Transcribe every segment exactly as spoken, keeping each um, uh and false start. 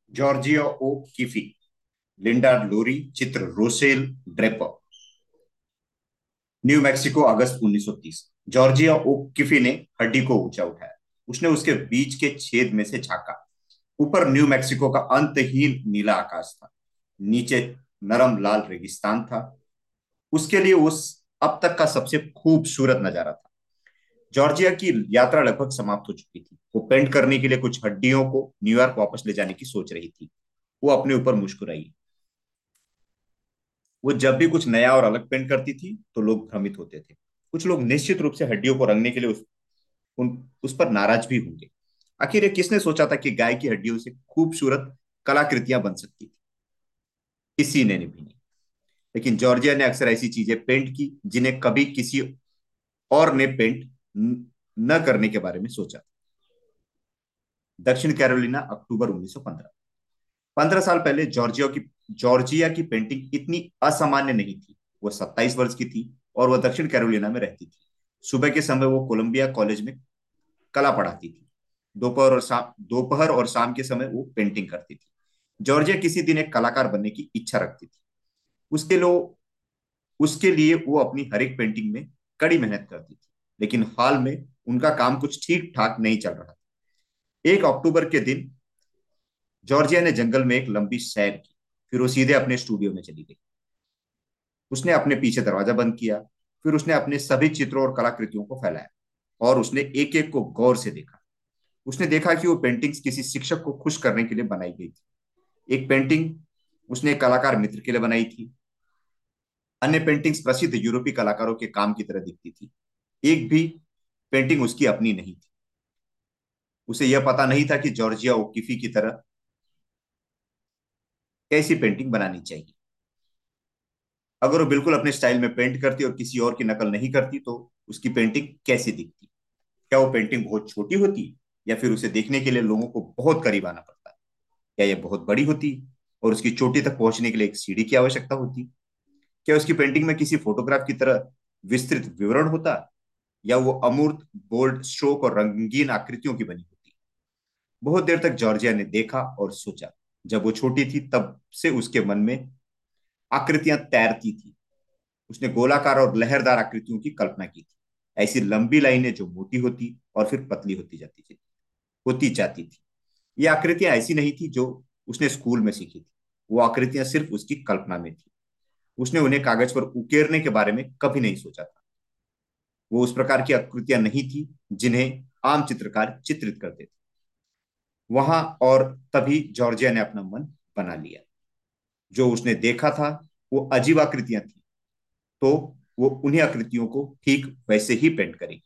Georgia ओ किफी, Linda Lowry, चित्र Rosel Draper. New Mexico, अगस्त उन्नीस सौ तीस। जॉर्जिया ओ किफी ने हड्डी को ऊंचा उठाया। उसने उसके बीच के छेद में से झांका। ऊपर न्यू मैक्सिको का अंतहीन नीला आकाश था। नीचे नरम लाल रेगिस्तान था। उसके लिए उस अब तक का सबसे खूबसूरत नजारा था। जॉर्जिया की यात्रा लगभग समाप्त हो चुकी थी। वो पेंट करने के लिए कुछ हड्डियों को न्यूयॉर्क वापस ले जाने की सोच रही थी। वो अपने ऊपर मुस्कुराई। वो जब भी कुछ नया और अलग पेंट करती थी तो लोग भ्रमित होते थे। कुछ लोग निश्चित रूप से हड्डियों को रंगने के लिए उस, उन, उस पर नाराज भी होंगे। आखिर ये किसने सोचा था कि गाय की हड्डियों से खूबसूरत कलाकृतियां बन सकती थी? किसी ने भी नहीं। लेकिन जॉर्जिया ने अक्सर ऐसी चीजें पेंट की जिन्हें कभी किसी और ने पेंट न करने के बारे में सोचा। दक्षिण कैरोलिना, अक्टूबर उन्नीस सौ पंद्रह। पंद्रह साल पहले जॉर्जिया की जॉर्जिया की पेंटिंग इतनी असामान्य नहीं थी। वो सत्ताईस वर्ष की थी और वह दक्षिण कैरोलिना में रहती थी। सुबह के समय वो कोलंबिया कॉलेज में कला पढ़ाती थी। दोपहर और शाम दोपहर और शाम के समय वो पेंटिंग करती थी। जॉर्जिया किसी दिन एक कलाकार बनने की इच्छा रखती थी। उसके लो उसके लिए वो अपनी हर एक पेंटिंग में कड़ी मेहनत करती थी। लेकिन हाल में उनका काम कुछ ठीक ठाक नहीं चल रहा था। एक अक्टूबर के दिन जॉर्जिया ने जंगल में एक लंबी सैर की। फिर वो सीधे अपने स्टूडियो में चली गई। उसने अपने पीछे दरवाजा बंद किया। फिर उसने अपने सभी चित्रों और कलाकृतियों को फैलाया और उसने एक एक को गौर से देखा। उसने देखा कि वो पेंटिंग्स किसी शिक्षक को खुश करने के लिए बनाई गई थी। एक पेंटिंग उसने एक कलाकार मित्र के लिए बनाई थी। अन्य पेंटिंग्स प्रसिद्ध यूरोपीय कलाकारों के काम की तरह दिखती थी। एक भी पेंटिंग उसकी अपनी नहीं थी। उसे यह पता नहीं था कि जॉर्जिया ओकिफी की तरह कैसी पेंटिंग बनानी चाहिए। अगर वो बिल्कुल अपने स्टाइल में पेंट करती और किसी और की नकल नहीं करती तो उसकी पेंटिंग कैसी दिखती? क्या वो पेंटिंग बहुत छोटी होती, या फिर उसे देखने के लिए लोगों को बहुत करीब आना पड़ता? या ये बहुत बड़ी होती और उसकी चोटी तक पहुंचने के लिए एक सीढ़ी की आवश्यकता होती? क्या उसकी पेंटिंग में किसी फोटोग्राफ की तरह विस्तृत विवरण होता, या वो अमूर्त बोल्ड स्ट्रोक और रंगीन आकृतियों की बनी होती? बहुत देर तक जॉर्जिया ने देखा और सोचा। जब वो छोटी थी तब से उसके मन में आकृतियां तैरती थी। उसने गोलाकार और लहरदार आकृतियों की कल्पना की थी। ऐसी लंबी लाइनें जो मोटी होती और फिर पतली होती जाती थी होती जाती थी। ये आकृतियां ऐसी नहीं थी जो उसने स्कूल में सीखी थी। वो आकृतियां सिर्फ उसकी कल्पना में थी। उसने उन्हें कागज पर उकेरने के बारे में कभी नहीं सोचा था। वो उस प्रकार की आकृतियां नहीं थी जिन्हें आम चित्रकार चित्रित करते थे। वहां और तभी जॉर्जिया ने अपना मन बना लिया। जो उसने देखा था वो अजीब आकृतियां थी, तो वो उन्हीं आकृतियों को ठीक वैसे ही पेंट करेगी।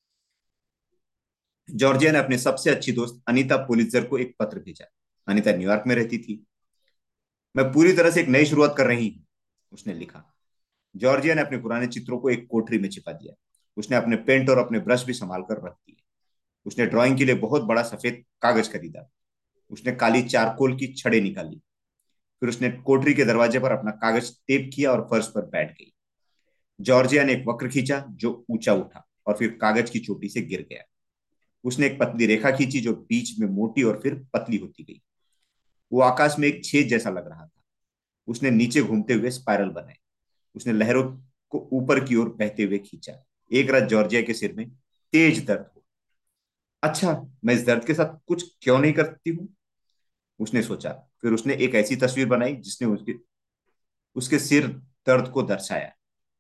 जॉर्जिया ने अपने सबसे अच्छी दोस्त अनीता पुलित्जर को एक पत्र भेजा। अनीता न्यूयॉर्क में रहती थी। मैं पूरी तरह से एक नई शुरुआत कर रही हूँ, उसने लिखा। जॉर्जिया ने अपने पुराने चित्रों को एक कोठरी में छिपा दिया। उसने अपने पेंट और अपने ब्रश भी संभाल कर रख दिए। उसने ड्राइंग के लिए बहुत बड़ा सफेद कागज खरीदा। उसने काली चारकोल की छड़ें निकाली। फिर उसने कोठरी के दरवाजे पर अपना कागज टेप किया और फर्श पर बैठ गई। जॉर्जिया ने एक वक्र खींचा जो ऊंचा उठा और फिर कागज की चोटी से गिर गया। उसने एक पतली रेखा खींची जो बीच में मोटी और फिर पतली होती गई। वो आकाश में एक छेद जैसा लग रहा था। उसने नीचे घूमते हुए स्पाइरल बनाए। उसने लहरों को ऊपर की ओर बहते हुए खींचा। एक रात जॉर्जिया के सिर में तेज दर्द हो। अच्छा, मैं इस दर्द के साथ कुछ क्यों नहीं करती हूँ, उसने सोचा। फिर उसने एक ऐसी तस्वीर बनाई जिसने उसके उसके सिर दर्द को दर्शाया।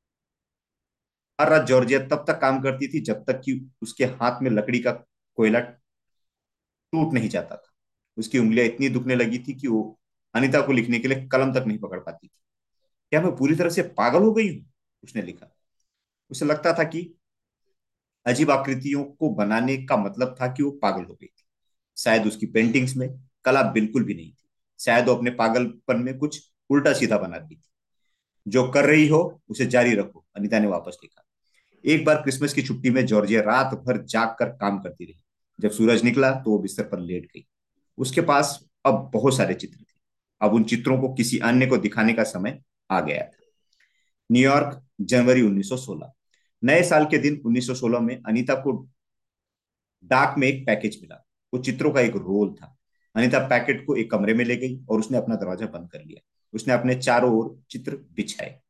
हर रात जॉर्जिया तब तक काम करती थी जब तक कि उसके हाथ में लकड़ी का कोयला टूट नहीं जाता था। उसकी उंगलियां इतनी दुखने लगी थी कि वो अनिता को लिखने के लिए कलम तक नहीं पकड़ पाती थी। क्या मैं पूरी तरह से पागल हो गई हूँ, उसने लिखा। उसे लगता था कि अजीब आकृतियों को बनाने का मतलब था कि वो पागल हो गई थी। शायद उसकी पेंटिंग्स में कला बिल्कुल भी नहीं थी। शायद वो अपने पागलपन में कुछ उल्टा सीधा बना रही थी। जो कर रही हो उसे जारी रखो, अनिता ने वापस लिखा। एक बार क्रिसमस की छुट्टी में जॉर्जिया रात भर जाग कर काम करती रही। जब सूरज निकला तो वो बिस्तर पर लेट गई। उसके पास अब बहुत सारे चित्र थे। अब उन चित्रों को किसी अन्य को दिखाने का समय आ गया था। न्यूयॉर्क, जनवरी उन्नीस सौ सोलह। नए साल के दिन उन्नीस सौ सोलह में अनीता को डाक में एक पैकेज मिला। वो चित्रों का एक रोल था। अनीता पैकेट को एक कमरे में ले गई और उसने अपना दरवाजा बंद कर लिया। उसने अपने चारों ओर चित्र बिछाए।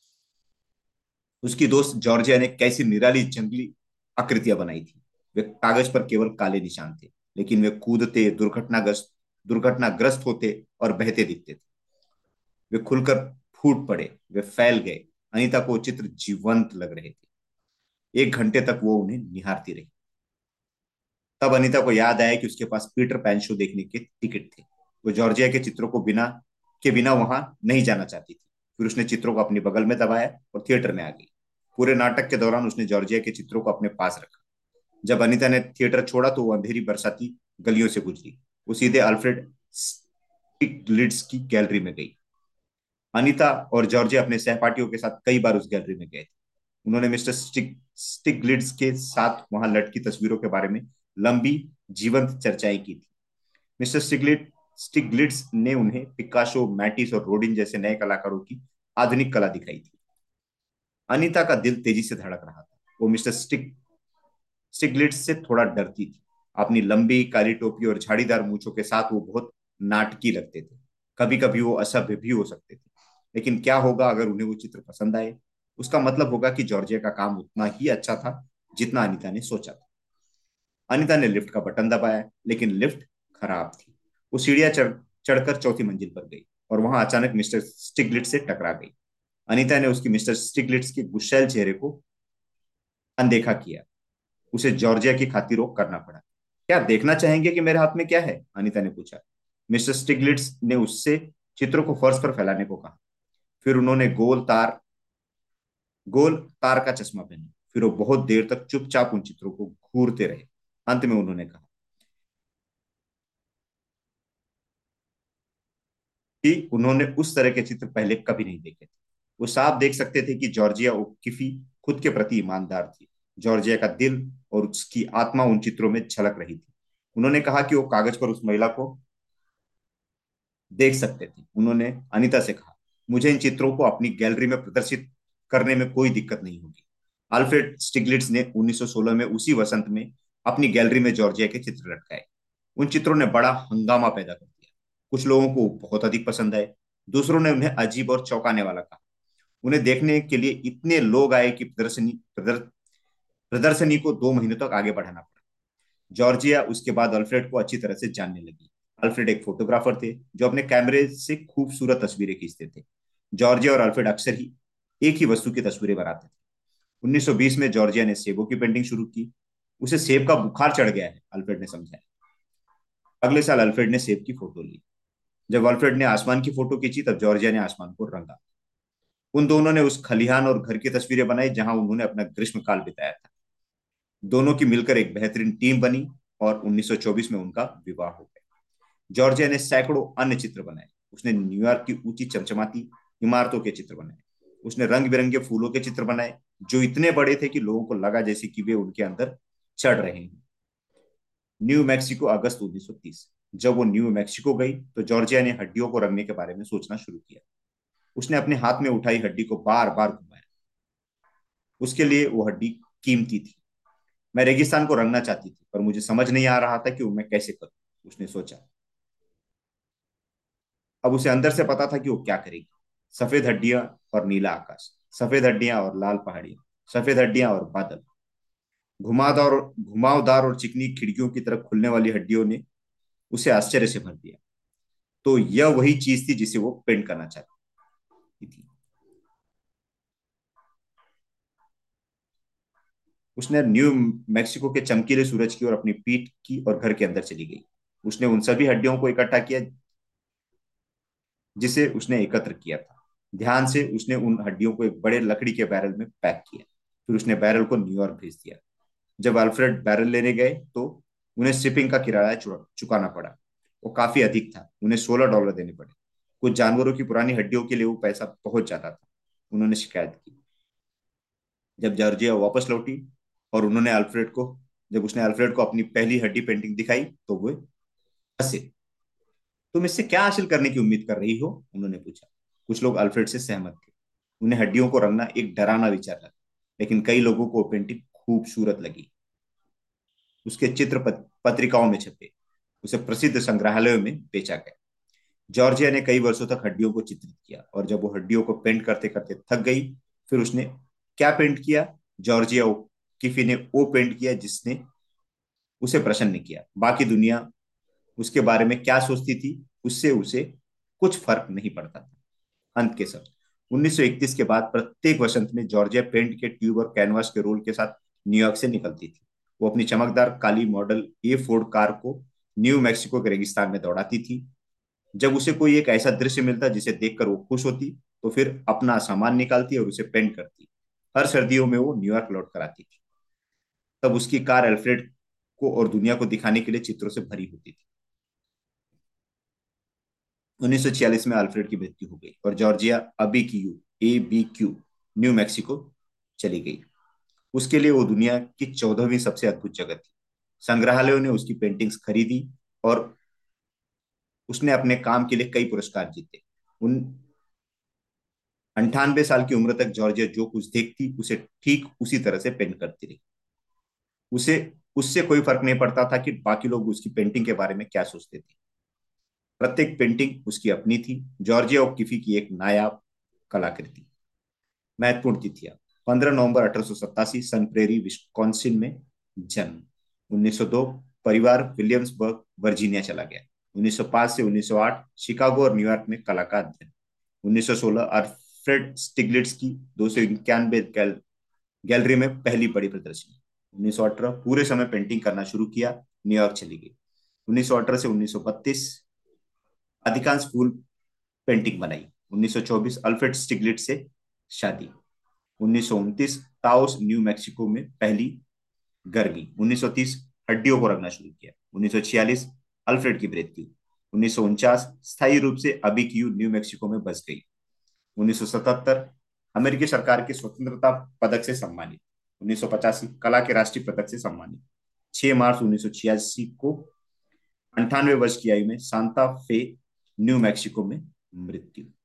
उसकी दोस्त जॉर्जिया ने कैसी निराली जंगली आकृतियां बनाई थी। वे कागज पर केवल काले निशान थे, लेकिन वे कूदते, दुर्घटनाग्रस्त दुर्घटनाग्रस्त होते और बहते दिखते थे। वे खुलकर फूट पड़े, वे फैल गए। अनीता को चित्र जीवंत लग रहे थे। एक घंटे तक वो उन्हें निहारती रही। तब अनीता को याद आया कि उसके पास पीटर पैन शो देखने के टिकट थे। वो जॉर्जिया के चित्रों को बिना के बिना वहां नहीं जाना चाहती थी। फिर उसने चित्रों को अपने बगल में दबाया और थिएटर में आ गई। पूरे नाटक के दौरान उसने जॉर्जिया के चित्रों को अपने पास रखा। जब अनीता ने थिएटर छोड़ा तो वो अंधेरी बरसाती गलियों से गुजरी। वो सीधे अल्फ्रेड स्टिग्लिट्ज की गैलरी में गई। अनीता और जॉर्जिया अपने सहपाठियों के साथ कई बार उस गैलरी में गए थे। उन्होंने मिस्टर स्टिग स्टिग्लिट्ज के साथ वहां लटकी तस्वीरों के बारे में लंबी जीवंत चर्चाएं की थी। मिस्टर स्टिग्लिट स्टिग्लिट्ज ने उन्हें पिकासो, मैटिस और रोडिन जैसे नए कलाकारों की आधुनिक कला दिखाई थी। अनीता का दिल तेजी से धड़क रहा था। वो मिस्टर स्टिग स्टिग्लिट्ज से थोड़ा डरती थी। अपनी लंबी काली टोपी और झाड़ीदार मूछों के साथ वो बहुत नाटकी लगते थे। कभी कभी वो असभ्य भी हो सकते थे। लेकिन क्या होगा अगर उन्हें वो चित्र पसंद आए? उसका मतलब होगा कि जॉर्जिया का काम उतना ही अच्छा था जितना अनीता ने सोचा था। अनीता ने लिफ्ट का बटन दबाया, लेकिन लिफ्ट खराब थी। वो सीढ़ियां चढ़ चढ़कर चौथी मंजिल पर गई और वहां अचानक मिस्टर स्टिग्लिट्स से टकरा गई। अनीता ने उसकी मिस्टर स्टिग्लिट्स के गुस्सैल चेहरे को अनदेखा किया। उसे जॉर्जिया की खातिर रोक करना पड़ा। क्या आप देखना चाहेंगे कि मेरे हाथ में क्या है? अनीता ने पूछा। मिस्टर स्टिग्लिट्स ने उससे चित्रों को फर्श पर फैलाने को कहा। फिर उन्होंने गोल तार गोल तार का चश्मा पहना। फिर वो बहुत देर तक चुपचाप उन चित्रों को घूरते रहे। अंत में उन्होंने कहा कि उन्होंने उस तरह के चित्र पहले कभी नहीं देखे थे। वो साफ देख सकते थे कि जॉर्जिया ओकिफी खुद के प्रति ईमानदार थी। जॉर्जिया का दिल और उसकी आत्मा उन चित्रों में झलक रही थी। उन्होंने कहा कि वो कागज पर उस महिला को देख सकते थे। उन्होंने अनीता से कहा, मुझे इन चित्रों को अपनी गैलरी में प्रदर्शित करने में कोई दिक्कत नहीं होगी। अल्फ्रेड स्टिग्लिट्स ने उन्नीस सौ सोलह में उसी वसंत में अपनी गैलरी में जॉर्जिया के चित्र लटकाए। उन चित्रों ने बड़ा हंगामा पैदा कर दिया। कुछ लोगों को बहुत अधिक पसंद आए। दूसरों ने उन्हें अजीब और चौंकाने वाला कहा। उन्हें देखने के लिए इतने लोग आए कि प्रदर्शनी प्रदर, प्रदर्शनी को दो महीनों तक आगे बढ़ाना पड़ा। जॉर्जिया उसके बाद अल्फ्रेड को अच्छी तरह से जानने लगी। अल्फ्रेड एक फोटोग्राफर थे जो अपने कैमरे से खूबसूरत तस्वीरें खींचते थे। जॉर्जिया और अल्फ्रेड अक्सर ही एक ही वस्तु की तस्वीरें बनाते थे। उन्नीस सौ बीस में जॉर्जिया ने सेबों की पेंटिंग शुरू की। उसे सेब का बुखार चढ़ गया है, अल्फ्रेड ने समझाया। अगले साल अल्फ्रेड ने सेब की फोटो ली। जब अल्फ्रेड ने आसमान की फोटो खींची तब जॉर्जिया ने आसमान को रंगा। उन दोनों ने उस खलिहान और घर की तस्वीरें बनाई जहां उन्होंने अपना ग्रीष्मकाल बिताया था। दोनों की मिलकर एक बेहतरीन टीम बनी और उन्नीस सौ चौबीस में उनका विवाह हो गया। जॉर्जिया ने सैकड़ों अन्य चित्र बनाए। उसने न्यूयॉर्क की ऊंची चमचमाती इमारतों के चित्र बनाए। उसने रंग बिरंगे फूलों के चित्र बनाए जो इतने बड़े थे कि लोगों को लगा जैसे कि वे उनके अंदर चढ़ रहे हैं। न्यू मैक्सिको, अगस्त उन्नीस सौ तीस। जब वो न्यू मैक्सिको गई तो जॉर्जिया ने हड्डियों को रंगने के बारे में सोचना शुरू किया। उसने अपने हाथ में उठाई हड्डी को बार बार घुमाया। उसके लिए वो हड्डी कीमती थी। मैं रेगिस्तान को रंगना चाहती थी, पर मुझे समझ नहीं आ रहा था कि वो मैं कैसे करूं, उसने सोचा। अब उसे अंदर से पता था कि वो क्या करेगी। सफेद हड्डियां और नीला आकाश, सफेद हड्डियां और लाल पहाड़ियां, सफेद हड्डियां और बादल। घुमावदार और घुमावदार और चिकनी खिड़कियों की तरफ खुलने वाली हड्डियों ने उसे आश्चर्य से भर दिया। तो यह वही चीज थी जिसे वो पेंट करना चाहती थी। उसने न्यू मैक्सिको के चमकीले सूरज की ओर अपनी पीठ की और घर के अंदर चली गई। उसने उन सभी हड्डियों को इकट्ठा किया जिसे उसने एकत्र किया था। ध्यान से उसने उन हड्डियों को एक बड़े लकड़ी के बैरल में पैक किया। फिर उसने बैरल को न्यूयॉर्क भेज दिया। जब अल्फ्रेड बैरल लेने गए तो उन्हें शिपिंग का किराया चुकाना पड़ा। वो काफी अधिक था, उन्हें सोलह डॉलर देने पड़े। कुछ जानवरों की पुरानी हड्डियों के लिए वो पैसा बहुत ज्यादा था। उन्होंने शिकायत की। जब जॉर्जिया वापस लौटी और उन्होंने अल्फ्रेड को जब उसने अल्फ्रेड को अपनी पहली हड्डी पेंटिंग दिखाई तो वो हंसे। तुम इससे क्या हासिल करने की उम्मीद कर रही हो? उन्होंने पूछा। कुछ लोग अल्फ्रेड से सहमत थे। उन्हें हड्डियों को रंगना एक डरावना विचार लगा, लेकिन कई लोगों को पेंटिंग खूबसूरत लगी। उसके चित्र पत, पत्रिकाओं में छपे। उसे प्रसिद्ध संग्रहालयों में बेचा गया। जॉर्जिया ने कई वर्षों तक हड्डियों को चित्रित किया, और जब वो हड्डियों को पेंट करते करते थक गई, फिर उसने क्या पेंट किया? जॉर्जिया किफी ने वो पेंट किया जिसने उसे प्रसन्न किया। बाकी दुनिया उसके बारे में क्या सोचती थी, उससे उसे कुछ फर्क नहीं पड़ता था। अंत के शब्द। उन्नीस सौ इकतीस के बाद प्रत्येक वसंत में जॉर्जिया पेंट के ट्यूब और कैनवास के रोल के साथ न्यूयॉर्क से निकलती थी। वो अपनी चमकदार काली मॉडल ए फोर्ड कार को न्यू मैक्सिको के रेगिस्तान में दौड़ाती थी। जब उसे कोई एक ऐसा दृश्य मिलता जिसे देखकर वो खुश होती, तो फिर अपना सामान निकालती और उसे पेंट करती। हर सर्दियों में वो न्यूयॉर्क लौट कर आती थी। तब उसकी कार अल्फ्रेड को और दुनिया को दिखाने के लिए चित्रों से भरी होती थी। उन्नीस सौ छियालीस में अल्फ्रेड की मृत्यु हो गई और Georgia Abiquiu A B Q New Mexico चली गई। उसके लिए वो दुनिया की चौदहवीं सबसे अद्भुत जगह थी। संग्रहालयों ने उसकी पेंटिंग्स खरीदी और उसने अपने काम के लिए कई पुरस्कार जीते। उन अंठानवे साल की उम्र तक जॉर्जिया जो कुछ देखती उसे ठीक उसी तरह से पेंट करती रही। उसे उससे कोई फर्क नहीं पड़ता था कि बाकी लोग उसकी पेंटिंग के बारे में क्या सोचते थे। प्रत्येक पेंटिंग उसकी अपनी थी। जॉर्जिया ओकिफी की एक नायाब कलाकृति। महत्वपूर्ण तिथियां: पंद्रह नवंबर अठारह सौ सत्तासी, सन प्रेरी विस्कॉन्सिन में जन्म। उन्नीस सौ दो, परिवार विलियम्सबर्ग वर्जीनिया चला गया। उन्नीस सौ पाँच से उन्नीस सौ आठ, शिकागो और न्यूयॉर्क में कला का अध्ययन। उन्नीस सौ सोलह, अल्फ्रेड स्टिग्लिट्स की दो सौ इक्यानवे गैल, गैलरी में पहली बड़ी प्रदर्शनी। उन्नीस सौ अठारह, पूरे समय पेंटिंग करना शुरू किया, न्यूयॉर्क चली गई। उन्नीस सौ अठारह से उन्नीस सौ बत्तीस, अधिकांश फूल पेंटिंग बनाई। उन्नीस सौ चौबीस, अल्फ्रेड स्टिग्लिट्स से शादी। उन्नीस सौ उनतीस, ताओस न्यू मैक्सिको में पहली गर्मी। उन्नीस सौ तीस, हड्डियों को रखना शुरू किया। उन्नीस सौ छियालीस, अल्फ्रेड की मृत्यु। उन्नीस सौ उनचास, स्थायी रूप से अबिक्यू न्यू मैक्सिको में बस गई। उन्नीस सौ सतहत्तर, अमेरिकी सरकार के स्वतंत्रता पदक से सम्मानित। उन्नीस सौ पचासी, कला के राष्ट्रीय पदक से सम्मानित। छह मार्च उन्नीस सौ छियासी को अंठानवे वर्ष की आयु में सांता फे न्यू मैक्सिको में मृत्यु।